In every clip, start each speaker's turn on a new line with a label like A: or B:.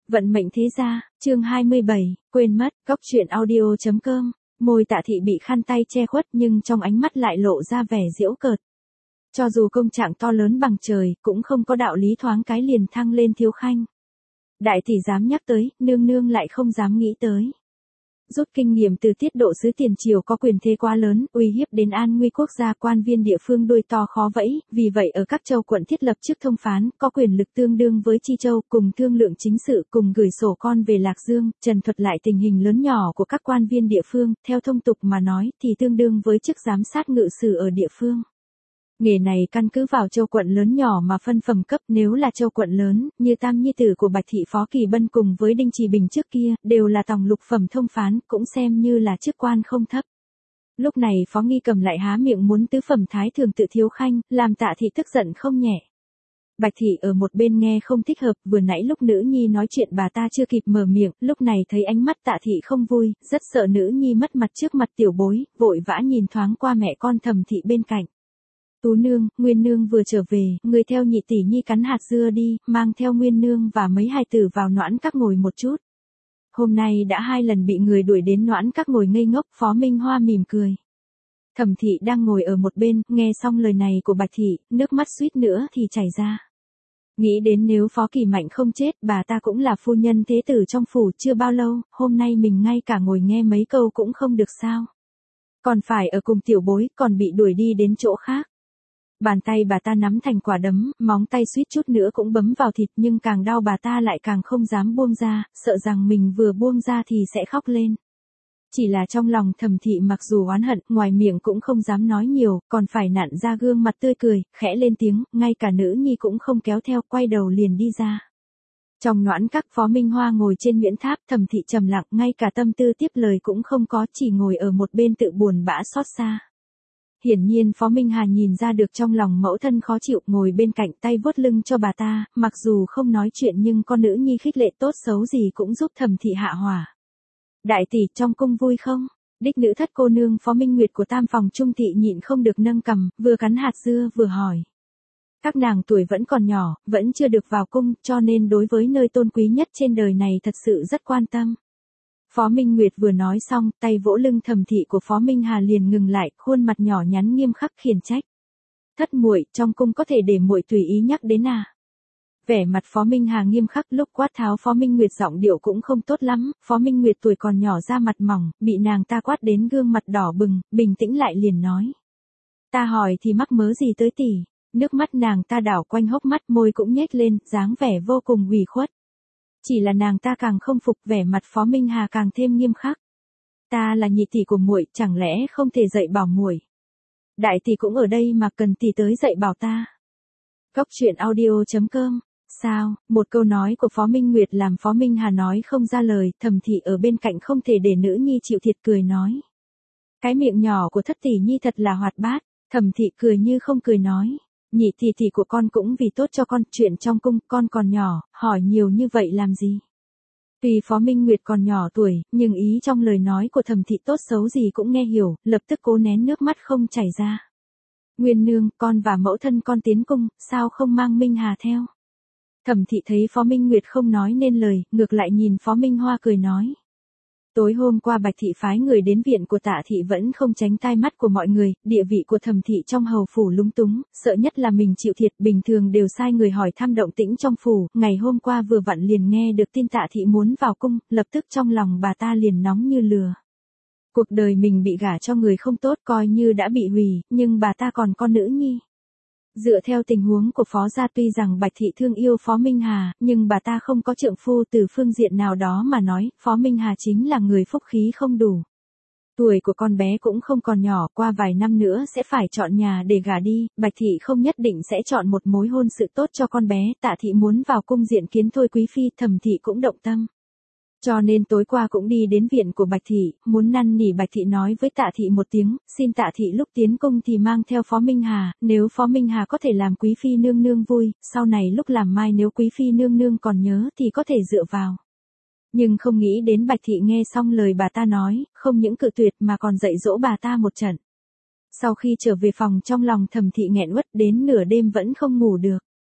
A: Vận mệnh thế gia, chương 27, quên mất, góc truyện audio.com, môi Tạ Thị bị khăn tay che khuất nhưng trong ánh mắt lại lộ ra vẻ giễu cợt. Cho dù công trạng to lớn bằng trời, cũng không có đạo lý thoáng cái liền thăng lên thiếu khanh. Đại tỷ dám nhắc tới, nương nương lại không dám nghĩ tới. Rút kinh nghiệm từ tiết độ sứ tiền triều có quyền thế quá lớn, uy hiếp đến an nguy quốc gia, quan viên địa phương đuôi to khó vẫy, vì vậy ở các châu quận thiết lập chức thông phán, có quyền lực tương đương với chi châu, cùng thương lượng chính sự, cùng gửi sổ con về Lạc Dương, trần thuật lại tình hình lớn nhỏ của các quan viên địa phương, theo thông tục mà nói thì tương đương với chức giám sát ngự sử ở địa phương. Nghề này căn cứ vào châu quận lớn nhỏ mà phân phẩm cấp, nếu là châu quận lớn, như tam nhi tử của Bạch Thị Phó Kỳ Bân cùng với Đinh Trì Bình trước kia, đều là tòng lục phẩm thông phán, cũng xem như là chức quan không thấp. Lúc này Phó Nghi Cầm lại há miệng muốn tứ phẩm thái thường tự thiếu khanh, làm Tạ Thị tức giận không nhẹ. Bạch Thị ở một bên nghe không thích hợp, vừa nãy lúc nữ nhi nói chuyện bà ta chưa kịp mở miệng, lúc này thấy ánh mắt Tạ Thị không vui, rất sợ nữ nhi mất mặt trước mặt tiểu bối, vội vã nhìn thoáng qua mẹ con Thẩm Thị bên cạnh. Tú nương, Nguyên nương vừa trở về, người theo nhị tỷ nhi cắn hạt dưa đi, mang theo Nguyên nương và mấy hài tử vào Noãn Các ngồi một chút. Hôm nay đã 2 lần bị người đuổi đến Noãn Các ngồi ngây ngốc, Phó Minh Hoa mỉm cười. Thẩm Thị đang ngồi ở một bên, nghe xong lời này của Bạch Thị, nước mắt suýt nữa thì chảy ra. Nghĩ đến nếu Phó Kỳ Mạnh không chết, bà ta cũng là phu nhân thế tử trong phủ chưa bao lâu, hôm nay mình ngay cả ngồi nghe mấy câu cũng không được sao. Còn phải ở cùng tiểu bối, còn bị đuổi đi đến chỗ khác. Bàn tay bà ta nắm thành quả đấm, móng tay suýt chút nữa cũng bấm vào thịt, nhưng càng đau bà ta lại càng không dám buông ra, sợ rằng mình vừa buông ra thì sẽ khóc lên. Chỉ là trong lòng Thẩm Thị mặc dù oán hận, ngoài miệng cũng không dám nói nhiều, còn phải nặn ra gương mặt tươi cười, khẽ lên tiếng, ngay cả nữ nhi cũng không kéo theo, quay đầu liền đi ra. Trong Noãn Các, Phó Minh Hoa ngồi trên Nguyễn Tháp, Thẩm Thị trầm lặng, ngay cả tâm tư tiếp lời cũng không có, chỉ ngồi ở một bên tự buồn bã xót xa. Hiển nhiên Phó Minh Hà nhìn ra được trong lòng mẫu thân khó chịu, ngồi bên cạnh tay vuốt lưng cho bà ta, mặc dù không nói chuyện nhưng con nữ nhi khích lệ tốt xấu gì cũng giúp Thẩm Thị hạ hỏa. Đại tỷ, trong cung vui không? Đích nữ thất cô nương Phó Minh Nguyệt của tam phòng Trung Thị nhịn không được nâng cằm, vừa cắn hạt dưa vừa hỏi. Các nàng tuổi vẫn còn nhỏ, vẫn chưa được vào cung, cho nên đối với nơi tôn quý nhất trên đời này thật sự rất quan tâm. Phó Minh Nguyệt vừa nói xong, tay vỗ lưng Thẩm Thị của Phó Minh Hà liền ngừng lại, khuôn mặt nhỏ nhắn nghiêm khắc khiển trách. Thất muội, trong cung có thể để muội tùy ý nhắc đến à? Vẻ mặt Phó Minh Hà nghiêm khắc, lúc quát tháo Phó Minh Nguyệt giọng điệu cũng không tốt lắm, Phó Minh Nguyệt tuổi còn nhỏ da mặt mỏng, bị nàng ta quát đến gương mặt đỏ bừng, bình tĩnh lại liền nói. Ta hỏi thì mắc mớ gì tới tỷ? Nước mắt nàng ta đảo quanh hốc mắt, môi cũng nhếch lên, dáng vẻ vô cùng ủy khuất. Chỉ là nàng ta càng không phục, vẻ mặt Phó Minh Hà càng thêm nghiêm khắc. Ta là nhị tỷ của muội, chẳng lẽ không thể dạy bảo muội? Đại tỷ cũng ở đây mà cần tỷ tới dạy bảo ta. Góc truyện audio.com. Sao? Một câu nói của Phó Minh Nguyệt làm Phó Minh Hà nói không ra lời, Thẩm Thị ở bên cạnh không thể để nữ nhi chịu thiệt cười nói. Cái miệng nhỏ của thất tỷ nhi thật là hoạt bát. Thẩm Thị cười như không cười nói. Nhị tỷ của con cũng vì tốt cho con, chuyện trong cung con còn nhỏ, hỏi nhiều như vậy làm gì? Tuy Phó Minh Nguyệt còn nhỏ tuổi, nhưng ý trong lời nói của Thẩm Thị tốt xấu gì cũng nghe hiểu, lập tức cố nén nước mắt không chảy ra. Nguyên nương, con và mẫu thân con tiến cung, sao không mang Minh Hà theo? Thẩm Thị thấy Phó Minh Nguyệt không nói nên lời, ngược lại nhìn Phó Minh Hoa cười nói. Tối hôm qua Bạch Thị phái người đến viện của Tạ Thị vẫn không tránh tai mắt của mọi người, địa vị của Thẩm Thị trong hầu phủ lúng túng, sợ nhất là mình chịu thiệt, bình thường đều sai người hỏi thăm động tĩnh trong phủ, ngày hôm qua vừa vặn liền nghe được tin Tạ Thị muốn vào cung, lập tức trong lòng bà ta liền nóng như lửa. Cuộc đời mình bị gả cho người không tốt coi như đã bị hủy, nhưng bà ta còn con nữ nhi. Dựa theo tình huống của Phó gia tuy rằng Bạch Thị thương yêu Phó Minh Hà, nhưng bà ta không có trượng phu, từ phương diện nào đó mà nói, Phó Minh Hà chính là người phúc khí không đủ. Tuổi của con bé cũng không còn nhỏ, qua vài năm nữa sẽ phải chọn nhà để gả đi, Bạch Thị không nhất định sẽ chọn một mối hôn sự tốt cho con bé, Tạ Thị muốn vào cung diện kiến thôi quý phi, Thẩm Thị cũng động tâm. Cho nên tối qua cũng đi đến viện của Bạch Thị, muốn năn nỉ Bạch Thị nói với Tạ Thị một tiếng, xin Tạ Thị lúc tiến cung thì mang theo Phó Minh Hà, nếu Phó Minh Hà có thể làm quý phi nương nương vui, sau này lúc làm mai nếu quý phi nương nương còn nhớ thì có thể dựa vào. Nhưng không nghĩ đến Bạch Thị nghe xong lời bà ta nói, không những cự tuyệt mà còn dạy dỗ bà ta một trận. Sau khi trở về phòng trong lòng Thẩm Thị nghẹn uất đến nửa đêm vẫn không ngủ được.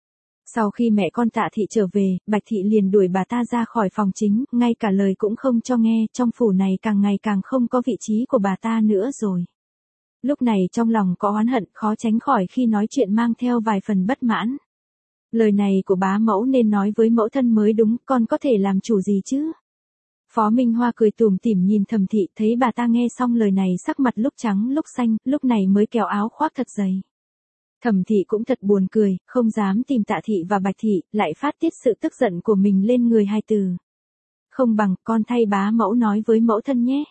A: Sau khi mẹ con Tạ Thị trở về, Bạch Thị liền đuổi bà ta ra khỏi phòng chính, ngay cả lời cũng không cho nghe, trong phủ này càng ngày càng không có vị trí của bà ta nữa rồi. Lúc này trong lòng có oán hận, khó tránh khỏi khi nói chuyện mang theo vài phần bất mãn. Lời này của bá mẫu nên nói với mẫu thân mới đúng, con có thể làm chủ gì chứ? Phó Minh Hoa cười tủm tỉm nhìn Thẩm Thị, thấy bà ta nghe xong lời này sắc mặt lúc trắng lúc xanh, lúc này mới kéo áo khoác thật dày. Thẩm Thị cũng thật buồn cười, không dám tìm Tạ Thị và Bạch Thị, lại phát tiết sự tức giận của mình lên người hai từ. Không bằng, con thay bá mẫu nói với mẫu thân nhé.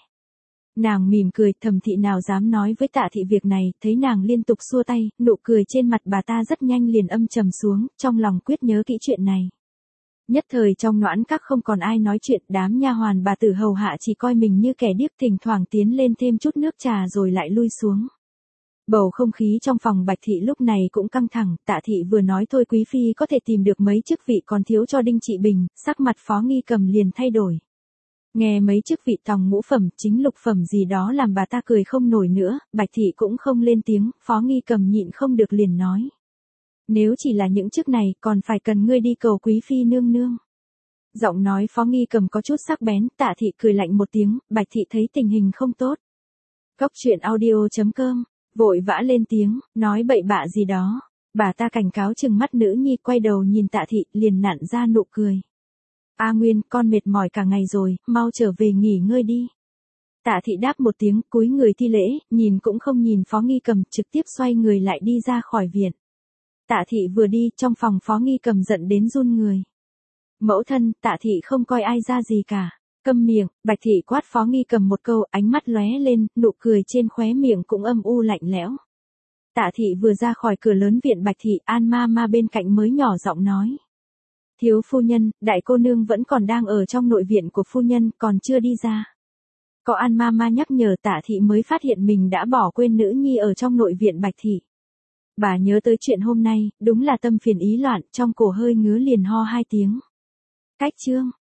A: Nàng mỉm cười, Thẩm Thị nào dám nói với Tạ Thị việc này, thấy nàng liên tục xua tay, nụ cười trên mặt bà ta rất nhanh liền âm trầm xuống, trong lòng quyết nhớ kỹ chuyện này. Nhất thời trong Noãn Các không còn ai nói chuyện, đám nha hoàn bà tử hầu hạ chỉ coi mình như kẻ điếc, thỉnh thoảng tiến lên thêm chút nước trà rồi lại lui xuống. Bầu không khí trong phòng Bạch Thị lúc này cũng căng thẳng, Tạ Thị vừa nói thôi quý phi có thể tìm được mấy chức vị còn thiếu cho Đinh Trị Bình, sắc mặt Phó Nghi Cầm liền thay đổi. Nghe mấy chức vị tòng ngũ phẩm, chính lục phẩm gì đó làm bà ta cười không nổi nữa, Bạch Thị cũng không lên tiếng, Phó Nghi Cầm nhịn không được liền nói. Nếu chỉ là những chức này, còn phải cần ngươi đi cầu quý phi nương nương. Giọng nói Phó Nghi Cầm có chút sắc bén, Tạ Thị cười lạnh một tiếng, Bạch Thị thấy tình hình không tốt. Góc truyện audio.com, vội vã lên tiếng, nói bậy bạ gì đó. Bà ta cảnh cáo chừng mắt nữ nhi, quay đầu nhìn Tạ Thị, liền nặn ra nụ cười. A Nguyên, con mệt mỏi cả ngày rồi, mau trở về nghỉ ngơi đi. Tạ Thị đáp một tiếng, cúi người thi lễ, nhìn cũng không nhìn Phó Nghi Cầm, trực tiếp xoay người lại đi ra khỏi viện. Tạ Thị vừa đi, trong phòng Phó Nghi Cầm giận đến run người. Mẫu thân, Tạ Thị không coi ai ra gì cả. Câm miệng, Bạch Thị quát Phó Nghi Cầm một câu, ánh mắt lóe lên, nụ cười trên khóe miệng cũng âm u lạnh lẽo. Tạ Thị vừa ra khỏi cửa lớn viện Bạch Thị, An Ma bên cạnh mới nhỏ giọng nói. Thiếu phu nhân, đại cô nương vẫn còn đang ở trong nội viện của phu nhân, còn chưa đi ra. Có An Ma nhắc nhở, Tạ Thị mới phát hiện mình đã bỏ quên nữ nhi ở trong nội viện Bạch Thị. Bà nhớ tới chuyện hôm nay, đúng là tâm phiền ý loạn, trong cổ hơi ngứa liền ho hai tiếng. Cách chương.